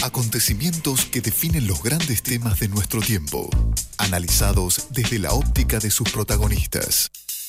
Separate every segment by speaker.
Speaker 1: Acontecimientos que definen los grandes temas de nuestro tiempo, analizados desde la óptica de sus protagonistas.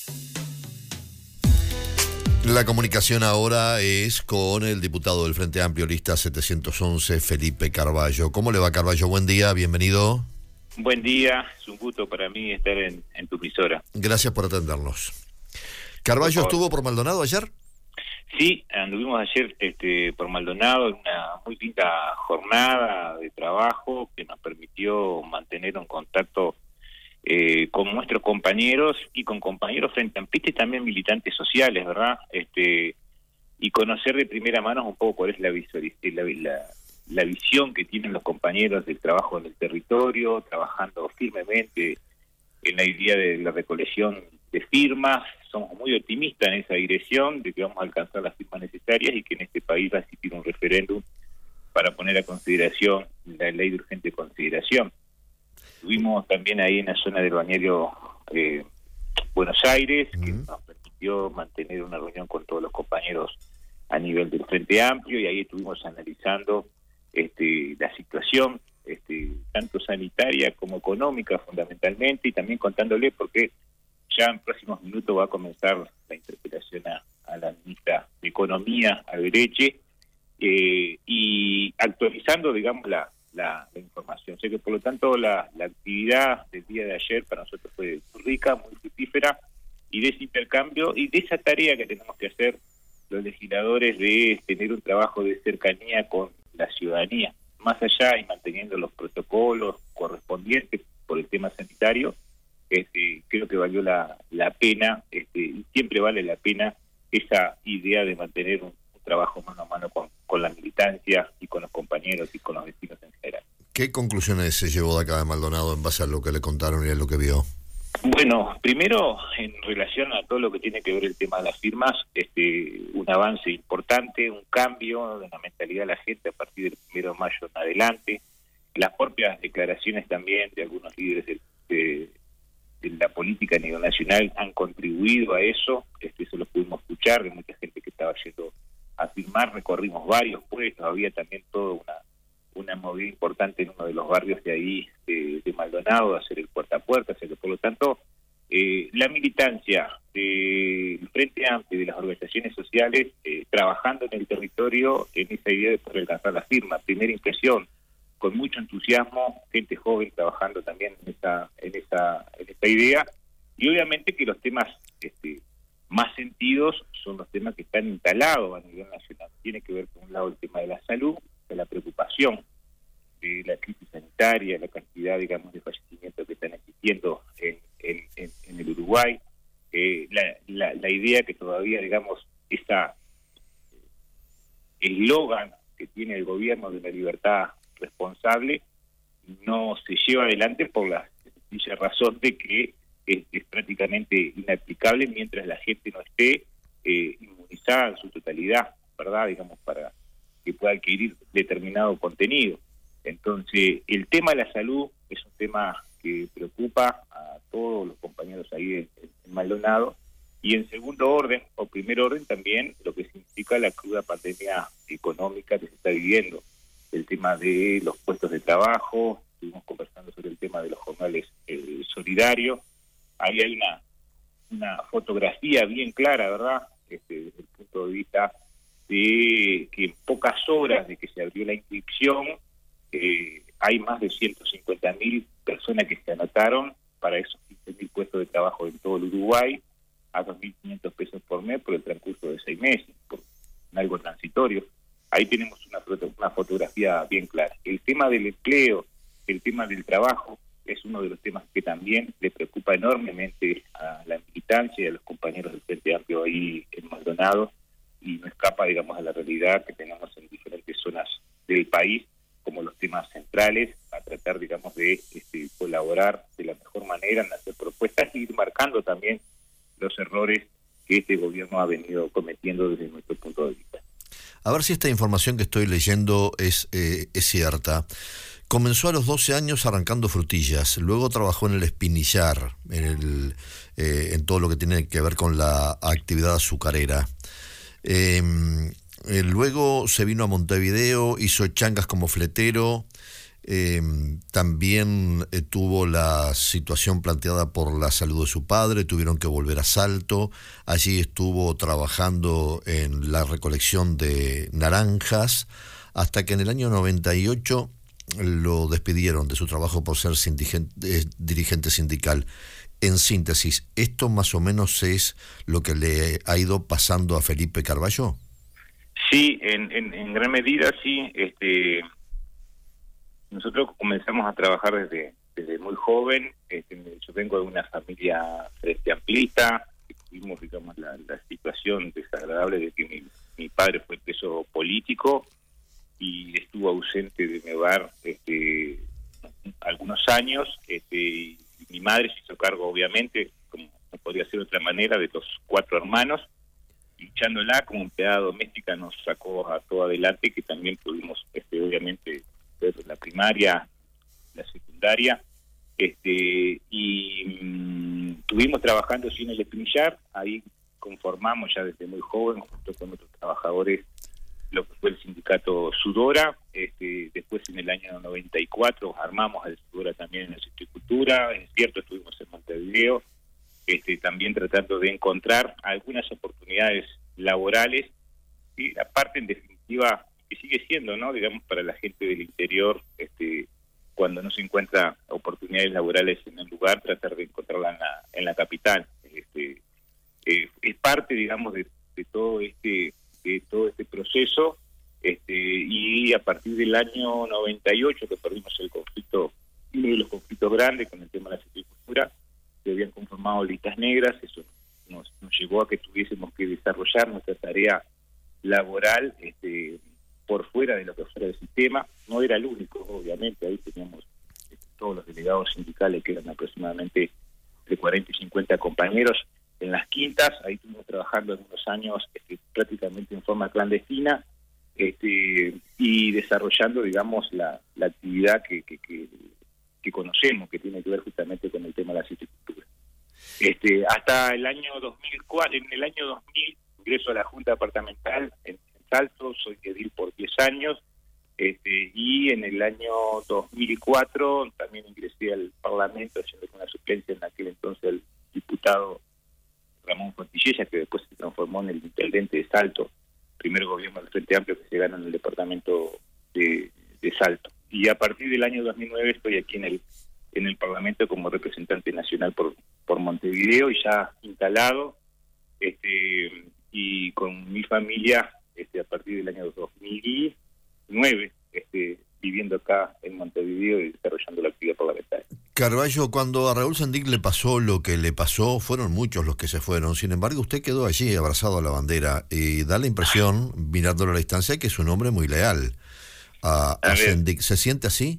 Speaker 2: La comunicación ahora es con el diputado del Frente Amplio, lista 711, Felipe Carballo. ¿Cómo le va, Carballo? Buen día, bienvenido.
Speaker 3: Buen día, es un gusto para mí estar en tu emisora.
Speaker 2: Gracias por atendernos. ¿Carballo estuvo por Maldonado ayer?
Speaker 3: Sí, anduvimos ayer por Maldonado en una muy linda jornada de trabajo que nos permitió mantener un contacto con nuestros compañeros y con compañeros frente amplistas y también militantes sociales, ¿verdad? Y conocer de primera mano un poco cuál es la visión que tienen los compañeros del trabajo en el territorio, trabajando firmemente en la idea de la recolección de firmas. Somos muy optimistas en esa dirección de que vamos a alcanzar las firmas necesarias y que en este país va a existir un referéndum para poner a consideración la ley de urgente consideración. Estuvimos también ahí en la zona del balneario Buenos Aires, que nos permitió mantener una reunión con todos los compañeros a nivel del Frente Amplio, y ahí estuvimos analizando la situación tanto sanitaria como económica fundamentalmente, y también contándole porque ya en próximos minutos va a comenzar la interpelación a la ministra de Economía, a Dereche, y actualizando, digamos, la información. Sé que, por lo tanto, la actividad del día de ayer para nosotros fue muy rica, muy fructífera, y de ese intercambio y de esa tarea que tenemos que hacer los legisladores de tener un trabajo de cercanía con la ciudadanía, más allá y manteniendo los protocolos correspondientes por el tema sanitario. Creo que valió la pena, y siempre vale la pena esa idea de mantener un trabajo mano a mano con la militancia y con los compañeros y con los vecinos en general.
Speaker 2: ¿Qué conclusiones se llevó de acá de Maldonado en base a lo que le contaron y a lo que vio?
Speaker 3: Bueno, primero, en relación a todo lo que tiene que ver el tema de las firmas, un avance importante, un cambio de la mentalidad de la gente a partir del 1 de mayo en adelante, las propias declaraciones también de algunos líderes de la política a nivel nacional han contribuido a eso. Eso lo pudimos escuchar de mucha gente que estaba yendo a firmar. Recorrimos varios puestos, había también toda una movida importante en uno de los barrios de ahí de Maldonado, de hacer el puerta a puerta. O sea que, por lo tanto, la militancia del Frente Amplio y de las organizaciones sociales trabajando en el territorio en esa idea de poder alcanzar la firma. Primera impresión, con mucho entusiasmo, gente joven trabajando también en esa idea, y obviamente que los temas más sentidos son los temas que están instalados a nivel nacional. Tiene que ver, por un lado, el tema de la salud, de la preocupación de la crisis sanitaria, la cantidad, digamos, de fallecimientos que están existiendo en el Uruguay, la idea que todavía, digamos, esa eslogan que tiene el gobierno de la libertad responsable no se lleva adelante por la sencilla razón de que es prácticamente inaplicable mientras la gente no esté inmunizada en su totalidad, ¿verdad? Digamos, para que pueda adquirir determinado contenido. Entonces, el tema de la salud es un tema que preocupa a todos los compañeros ahí en Maldonado, y en segundo orden, o primer orden, también lo que significa la cruda pandemia económica que se está viviendo. El tema de los puestos de trabajo, estuvimos conversando sobre el tema de los jornales solidarios. Ahí hay una fotografía bien clara, ¿verdad? Desde el punto de vista de que en pocas horas de que se abrió la inscripción, hay más de 150.000 personas que se anotaron para esos 15.000 puestos de trabajo en todo el Uruguay, a 2.500 pesos por mes por el transcurso de 6 meses, por algo transitorio. Ahí tenemos una fotografía bien clara. El tema del empleo, el tema del trabajo, es uno de los temas que también le preocupa enormemente a la militancia y a los compañeros del Frente Amplio ahí en Maldonado, y no escapa, digamos, a la realidad que tenemos en diferentes zonas del país, como los temas centrales, a tratar, digamos, de colaborar de la mejor manera en hacer propuestas y ir marcando también los errores que este gobierno ha venido cometiendo desde nuestro punto de vista.
Speaker 2: A ver si esta información que estoy leyendo es cierta. Comenzó a los 12 años arrancando frutillas, luego trabajó en el espinillar, en todo lo que tiene que ver con la actividad azucarera. Luego se vino a Montevideo, hizo changas como fletero. También tuvo la situación planteada por la salud de su padre, tuvieron que volver a Salto, allí estuvo trabajando en la recolección de naranjas, hasta que en el año 98 lo despidieron de su trabajo por ser dirigente sindical. En síntesis, ¿esto más o menos es lo que le ha ido pasando a Felipe Carballo?
Speaker 3: Sí, en gran medida sí. Nosotros comenzamos a trabajar desde muy joven. Yo vengo de una familia frente amplista. Tuvimos, digamos, la situación desagradable de que mi padre fue preso político y estuvo ausente de mi hogar algunos años. Y mi madre se hizo cargo, obviamente, como no podría ser de otra manera, de los 4 hermanos. Luchándola como empleada doméstica nos sacó a todo adelante, que también pudimos, obviamente, ver la primaria, la secundaria, estuvimos trabajando sin el espinillar. Ahí conformamos ya desde muy joven, junto con otros trabajadores, lo que fue el sindicato Sudora. Después, en el año 94, armamos el Sudora también en la silvicultura. Es cierto, estuvimos en Montevideo, también tratando de encontrar algunas oportunidades laborales, y aparte, en definitiva, que sigue siendo, ¿no?, digamos, para la gente del interior, cuando no se encuentra oportunidades laborales en el lugar, tratar de encontrarla en la capital. Es parte, digamos, de todo este proceso, y a partir del año 98, que perdimos el conflicto, uno de los conflictos grandes con el tema de la silvicultura, se habían conformado listas negras. Eso nos llevó a que tuviésemos que desarrollar nuestra tarea laboral por fuera de lo que fuera del sistema. No era el único, obviamente. Ahí teníamos todos los delegados sindicales, que eran aproximadamente de 40 y 50 compañeros en las quintas. Ahí estuvimos trabajando algunos años prácticamente en forma clandestina, y desarrollando, digamos, la actividad que conocemos, que tiene que ver justamente con el tema de la silvicultura. Hasta el año 2004, en el año 2000, ingreso a la Junta Departamental en Salto, soy edil por 10 años, y en el año 2004 también ingresé al Parlamento, haciendo una suplencia en aquel entonces el diputado Ramón Fontillella, que después se transformó en el intendente de Salto, primer gobierno del Frente Amplio que se gana en el departamento de Salto. Y a partir del año 2009 estoy aquí en el Parlamento como representante nacional por Montevideo, y ya instalado, y con mi familia a partir del año 2009, viviendo acá en Montevideo y desarrollando la actividad parlamentaria.
Speaker 2: Carballo, cuando a Raúl Sendic le pasó lo que le pasó, fueron muchos los que se fueron. Sin embargo, usted quedó allí abrazado a la bandera, y da la impresión, mirándolo a la distancia, que es un hombre muy leal a Sendic. ¿Se siente así?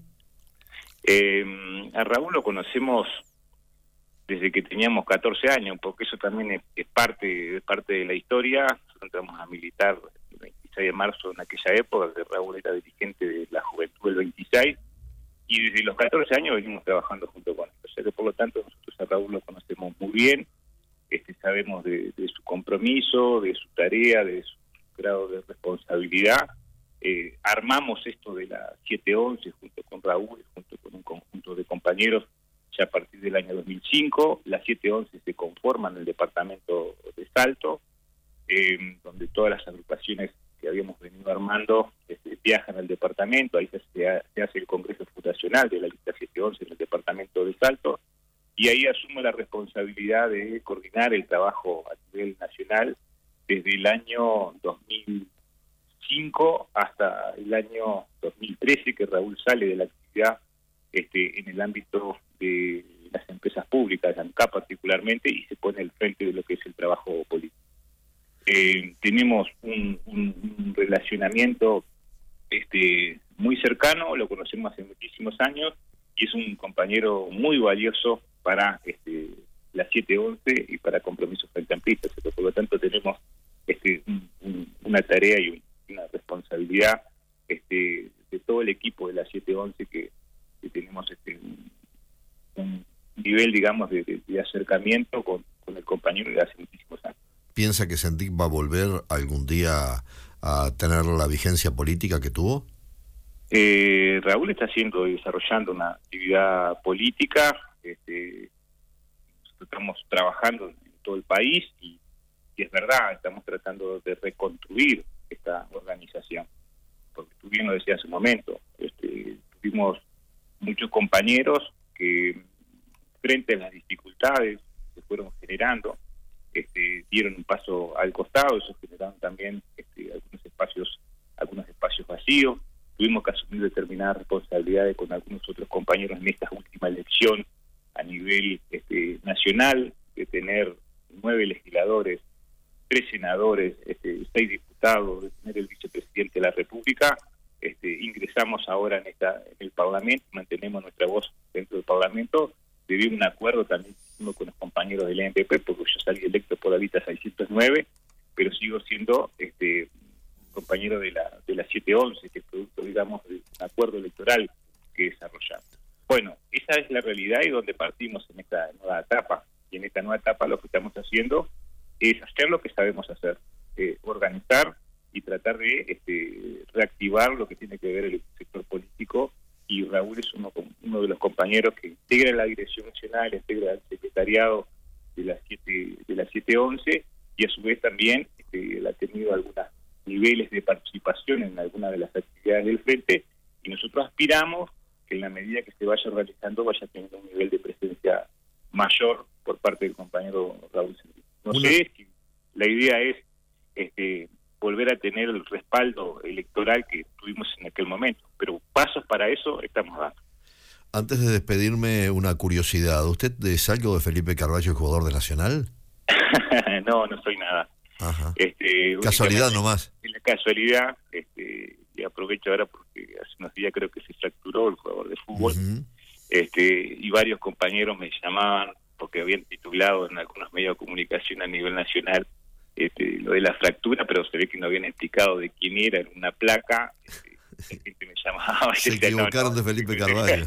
Speaker 3: A Raúl lo conocemos desde que teníamos 14 años, porque eso también es parte de la historia. Nosotros entramos a militar el 26 de marzo en aquella época, que Raúl era dirigente de la Juventud del 26, y desde los 14 años venimos trabajando junto con él. O sea que, por lo tanto, nosotros a Raúl lo conocemos muy bien, sabemos de su compromiso, de su tarea, de su grado de responsabilidad. Armamos esto de la 711 junto con Raúl, junto con un conjunto de compañeros, ya a partir del año 2005. La 711 se conforma en el departamento de Salto, donde todas las agrupaciones que habíamos venido armando viajan al departamento. Ahí se hace el congreso fundacional de la lista 711 en el departamento de Salto, y ahí asumo la responsabilidad de coordinar el trabajo a nivel nacional desde el año 2005 hasta el año 2013, que Raúl sale de la actividad en el ámbito de las empresas públicas, de ANCAP particularmente, y se pone al frente de lo que es el trabajo político. Tenemos un relacionamiento muy cercano, lo conocemos hace muchísimos años, y es un compañero muy valioso para la 711 y para Compromiso Frente Amplista. Por lo tanto, tenemos una tarea y una responsabilidad de todo el equipo de la 711, que tenemos un nivel, digamos, de acercamiento con el compañero de hace muchísimos años.
Speaker 2: ¿Piensa que Sendic va a volver algún día a tener la vigencia política que tuvo?
Speaker 3: Raúl está desarrollando una actividad política. Estamos trabajando en todo el país y es verdad, estamos tratando de reconstruir esta organización, porque tú bien lo decías hace un momento, tuvimos muchos compañeros que frente a las dificultades que fueron generando, dieron un paso al costado. Eso generaron también algunos espacios vacíos. Tuvimos que asumir determinadas responsabilidades con algunos otros compañeros en esta última elección a nivel nacional, de tener 9 legisladores, 3 senadores, 6 diputados, de tener el vicepresidente de la República. Ingresamos ahora en el Parlamento, mantenemos nuestra voz dentro del Parlamento, debido a un acuerdo también con los compañeros del ENPP, porque yo salí electo por la lista 609, pero sigo siendo compañero de la 711, que es producto, digamos, de un acuerdo electoral que desarrollamos. Bueno, esa es la realidad y donde partimos en esta nueva etapa. Y en esta nueva etapa lo que estamos haciendo es hacer lo que sabemos hacer, organizar y tratar de reactivar lo que tiene que ver el sector político. Y Raúl es uno de los compañeros que integra la Dirección Nacional, integra el secretariado de la 711, y a su vez también él ha tenido algunos niveles de participación en algunas de las actividades del Frente, y nosotros aspiramos que en la medida que se vaya realizando vaya teniendo un nivel de presencia mayor por parte del compañero Raúl Sendín. No sé si la idea es volver a tener el respaldo electoral que tuvimos en aquel momento, pero pasos para eso estamos dando.
Speaker 2: Antes de despedirme, una curiosidad. ¿Usted es algo de Felipe Carvalho, jugador de Nacional?
Speaker 3: No soy nada.
Speaker 2: Ajá. Casualidad nomás.
Speaker 3: Es la casualidad, y aprovecho ahora porque hace unos días creo que se fracturó el jugador de fútbol, y varios compañeros me llamaban porque habían titulado en algunos medios de comunicación a nivel nacional lo de la fractura, pero se ve que no habían explicado de quién era, en una placa. La gente me llamaba.
Speaker 2: Se equivocaron de Felipe Carvalho.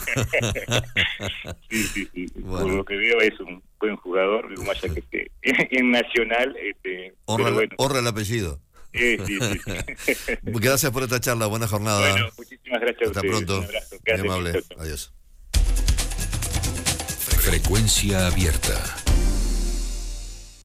Speaker 3: Sí.
Speaker 2: Bueno.
Speaker 3: Por lo que veo es un buen jugador, más allá que en Nacional.
Speaker 2: Honra el apellido.
Speaker 3: Sí.
Speaker 2: Gracias por esta charla, buena jornada.
Speaker 3: Bueno, muchísimas gracias.
Speaker 2: Hasta
Speaker 3: a ustedes.
Speaker 2: pronto.
Speaker 3: Un abrazo.
Speaker 2: Muy amable. Adiós.
Speaker 1: Frecuencia abierta.